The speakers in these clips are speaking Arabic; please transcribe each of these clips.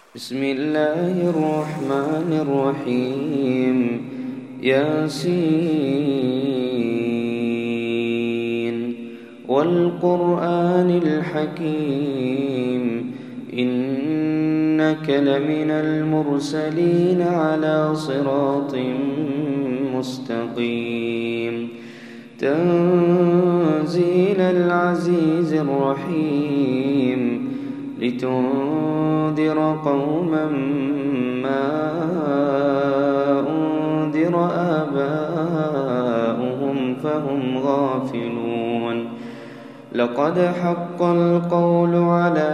بسم الله الرحمن الرحيم. ياسين والقرآن الحكيم إنك لمن المرسلين على صراط مستقيم تنزيل العزيز الرحيم لتنذر قوما ما أنذر آباؤهم فهم غافلون لقد حق القول على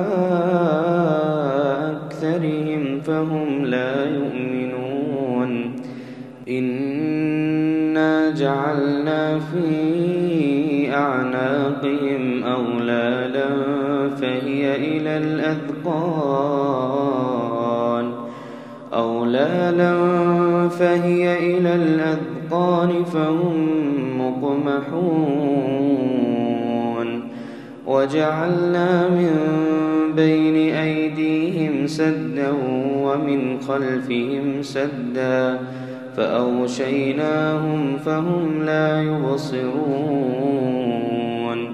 أكثرهم فهم لا يؤمنون إنا جعلنا في أعناقهم أغلالا فهي إلى الأذقان فهم مقمحون وجعلنا من بين أيديهم سدا ومن خلفهم سدا فأغشيناهم فهم لا يبصرون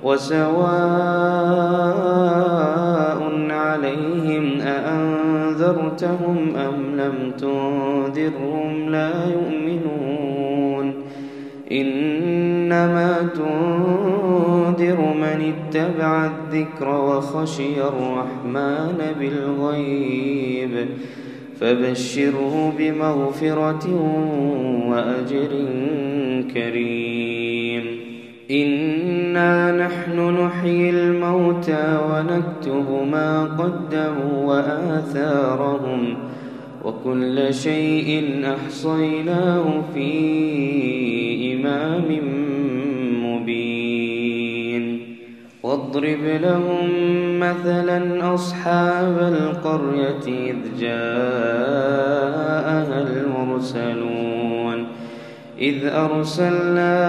وسواء عليهم أأنذرتهم أم لم تنذرهم لا يؤمنون إنما تنذر من اتبع الذكر وخشي الرحمن بالغيب فبشره بمغفرة وأجر كريم إنا نحن نحيي الموتى ونكتب ما قدموا وآثارهم وكل شيء أحصيناه في إمام مبين واضرب لهم مثلا أصحاب القرية إذ جاءها المرسلون إذ أرسلنا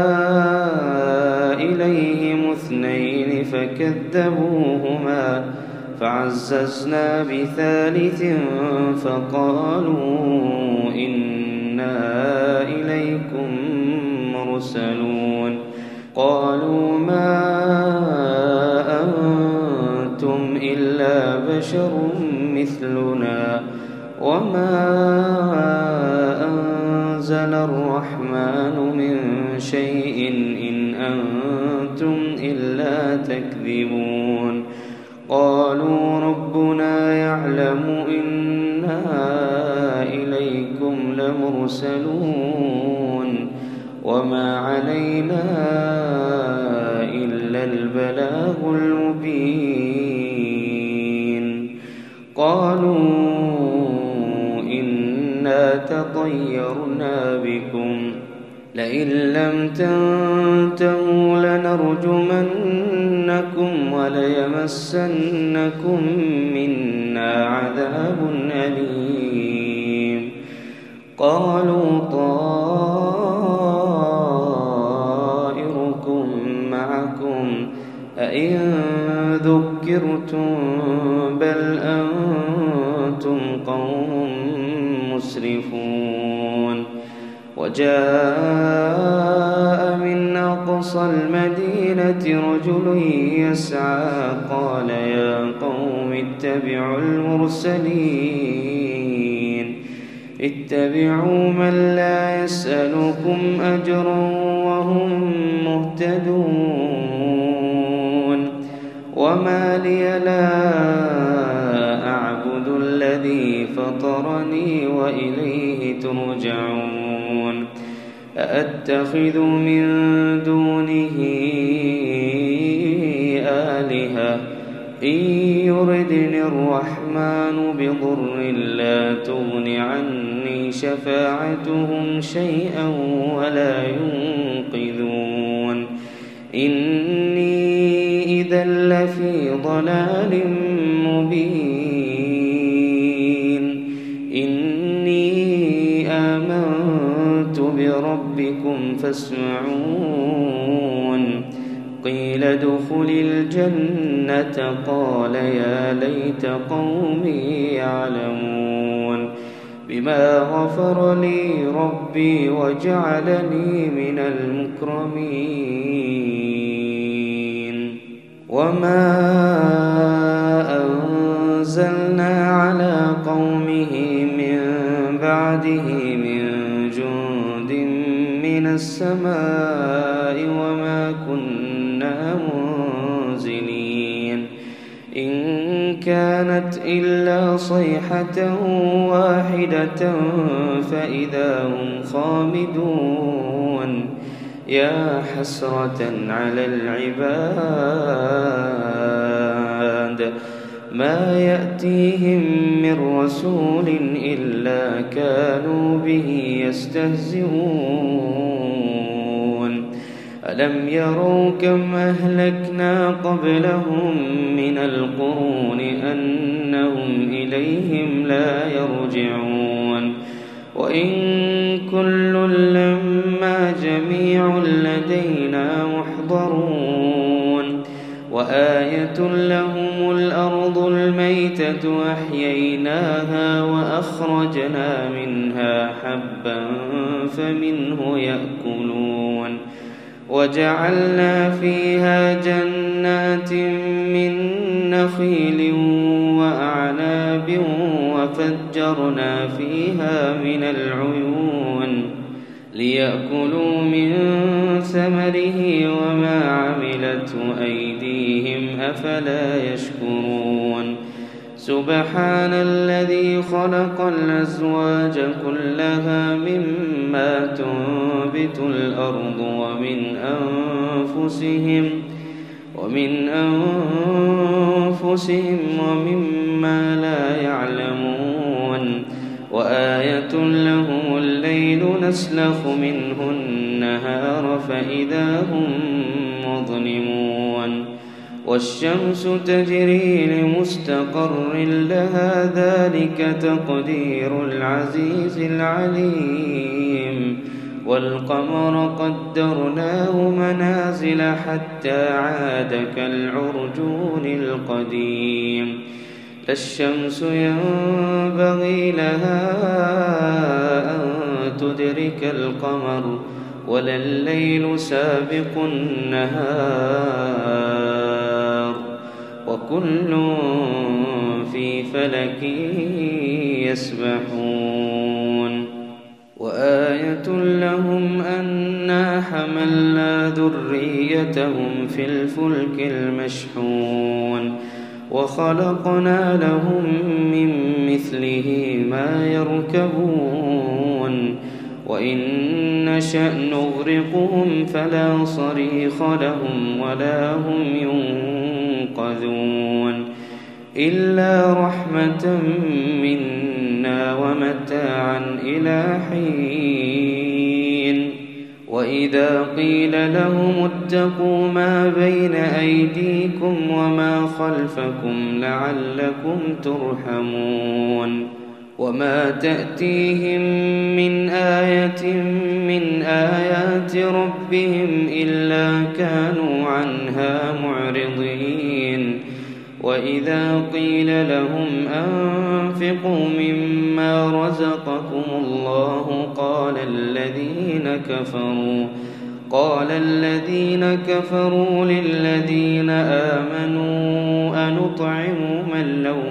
إليهم 2 فكذبوهما فعززنا ب3 فقالوا إنا إليكم مرسلون قالوا ما أنتم إلا بشر مثلنا وما أنزل الرحمن من شيء إن أنتم إلا تكذبون قالوا ربنا يعلم إنا إليكم لمرسلون وما علينا إلا البلاغ المبين قالوا إنا تطيرنا بكم لئن لم تنتهوا لنرجمنكم وليمسنكم منا عذاب أليم قالوا طائركم معكم أئن ذكرتم بل أنتم قوم مسرفون وجاء من أقصى المدينة رجل يسعى قال يا قوم اتبعوا المرسلين اتبعوا من لا يسألكم أجرا وهم مهتدون وما لي لا أعبد الذي فطرني وإليه ترجعون أأتخذ من دونه آلهة إن يردني الرحمن بضر لا تغن عني شفاعتهم شيئا ولا ينقذون إني إذا لفي ضلال مبين إني آمنت بربكم فاسمعون قيل ادخل الجنة قال يا ليت قومي يعلمون بما غفر لي ربي وجعلني من المكرمين وما أنزلنا على قومه من بعده من جند من السماء وما كنا منزلين إن كانت إلا صيحة واحدة فإذا هم خامدون يا حسرة على العباد ما يأتيهم من رسول إلا كانوا به يستهزئون ألم يروا كم أهلكنا قبلهم من القرون أنهم إليهم لا يرجعون وإن كل لما جميع لدينا محضرون وآية لهم الأرض الميتة أحييناها وأخرجنا منها حبا فمنه يأكلون وجعلنا فيها جنات من نخيل وأعناب وفجرنا فيها من العيون ليأكلوا من ثمره وما عملته أيديهم أفلا يشكرون سبحان الذي خلق الأزواج كلها مما تنبت الأرض ومن أنفسهم ومما لا يعلمون وآية لهم الليل نسلخ منه النهار فإذا هم مظلمون والشمس تجري لمستقر لها ذلك تقدير العزيز العليم والقمر قدرناه منازل حتى عاد كالعرجون القديم لا الشمس ينبغي لها أن تدرك القمر ولا الليل سابق النهار وكل في فلك يسبحون وآية لهم أنا حملنا ذريتهم في الفلك المشحون وخلقنا لهم من مثله ما يركبون وإن نشأ نغرقهم فلا صريخ لهم ولا هم ينقذون إلا رحمة منا ومتاعا إلى حين وإذا قيل لهم اتقوا ما بين أيديكم وما خلفكم لعلكم ترحمون وما تأتيهم من آية من آيات ربهم إلا كانوا عنها معرضين وإذا قيل لهم أنفقوا مما رزقكم الله قال الذين كفروا للذين آمنوا أنطعم من لو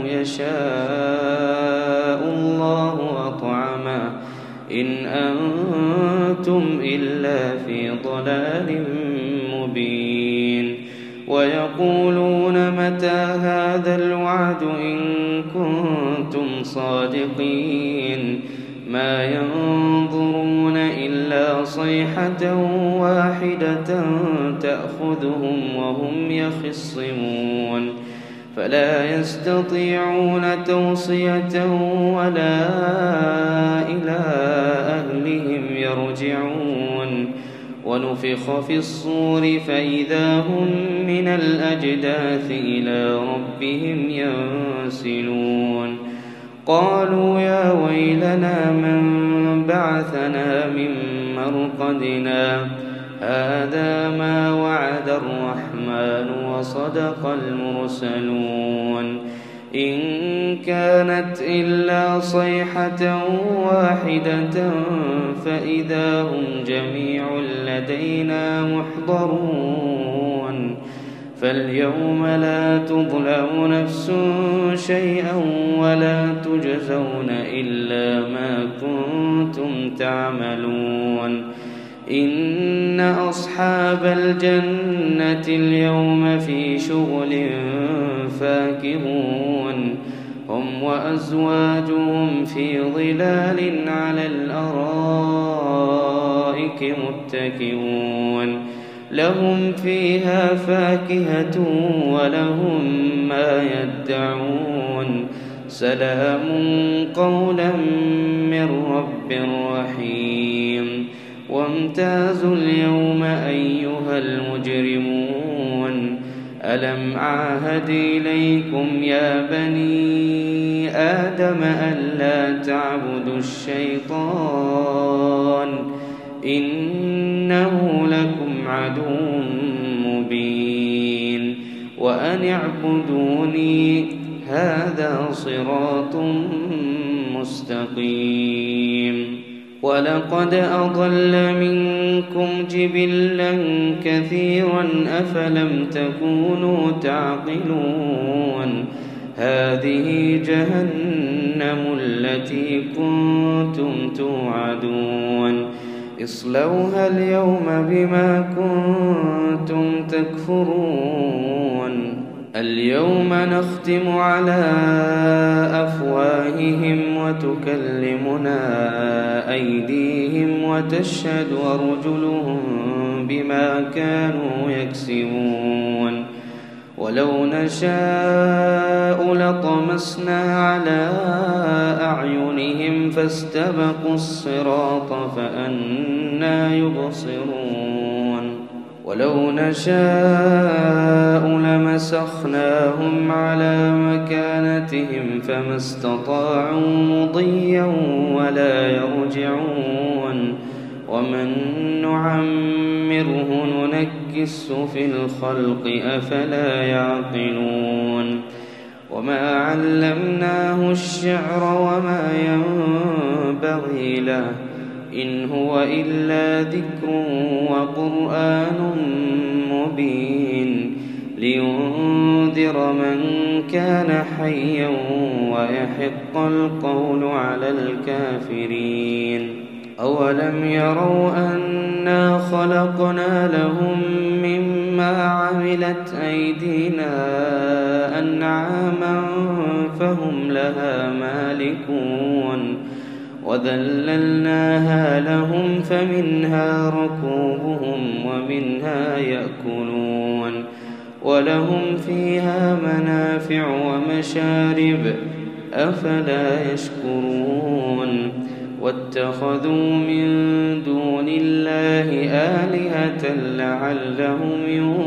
يشاء الله أطعمه إن أنتم إلا في ضلال مبين ويقولون متى هذا الوعد إن كنتم صادقين ما ينظرون إلا صيحة واحدة تأخذهم وهم يخصمون فلا يستطيعون توصية ولا إلى أهلهم يرجعون ونفخ في الصور فإذا هم من الأجداث إلى ربهم ينسلون قالوا يا ويلنا من بعثنا من مرقدنا هذا ما وعد الرحمن وصدق المرسلون إن كانت إلا صيحة واحدة فإذا هم جميع لدينا محضرون فاليوم لا تظلم نفس شيئا ولا تجزون إلا ما كنتم تعملون إن أصحاب الجنة اليوم في شغل فاكهون هم وأزواجهم في ظلال على الأرائك متكئون لهم فيها فاكهة ولهم ما يدعون سلام قولا من رب رحيم وامتازوا اليوم أيها المجرمون ألم أعهد إليكم يا بني آدم ألا تعبدوا الشيطان إنه لكم عدو مبين وأن اعبدوني هذا صراط مستقيم ولقد أضل منكم جبلا كثيرا أفلم تكونوا تعقلون هذه جهنم التي كنتم توعدون اصلوها اليوم بما كنتم تكفرون اليوم نختم على أفواههم وتكلمنا أيديهم وتشهد أرجلهم بما كانوا يكسبون ولو نشاء لطمسنا على أعينهم فاستبقوا الصراط فأنى يبصرون ولو نشاء لمسخناهم على مكانتهم فما استطاعوا مضيا ولا يرجعون ومن نعمره ننكسه في الخلق أفلا يعقلون وما علمناه الشعر وما ينبغي له إن هو إلا ذكر وقرآن مبين لينذر من كان حيا ويحق القول على الكافرين أولم يروا أنا خلقنا لهم مما عملت أيدينا أنعاما فهم لها مالكون وذللناها لهم فمنها ركوبهم ومنها يأكلون ولهم فيها منافع ومشارب أفلا يشكرون واتخذوا من دون الله آلهة لعلهم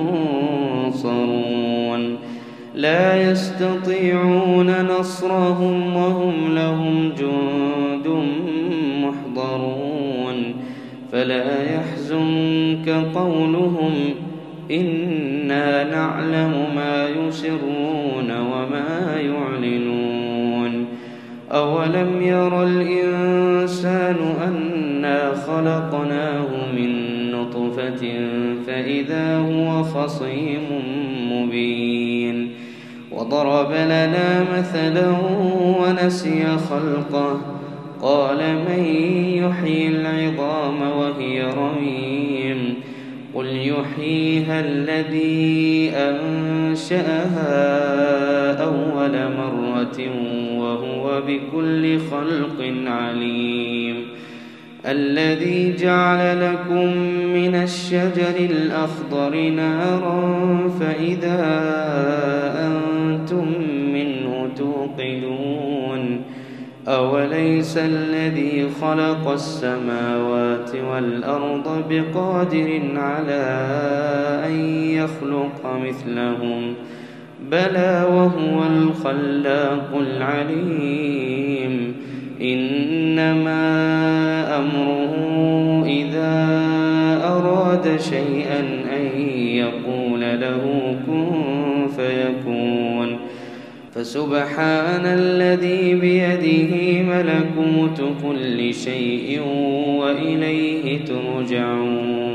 ينصرون لا يستطيعون نصرهم وهم لهم جند محضرون فلا يحزنك قولهم إنا نعلم ما يسرون وما يعلنون أولم ير الإنسان أنا خلقناه من نطفة فإذا هو خصيم مبين وضرب لنا مثلا ونسي خلقه قال من يحيي العظام وهي رميم قل يحييها الذي أنشأها أول مرة وهو بكل خلق عليم الذي جعل لكم من الشجر الأخضر نارا فإذا أنتم منه توقدون أوليس الذي خلق السماوات والأرض بقادر على أن يخلق مثلهم بلى وهو الخلاق العليم إنما أمره إذا أراد أراد شيئا أن يقول له كن فيكون فسبحان الذي بيده ملكوت كل شيء وإليه ترجعون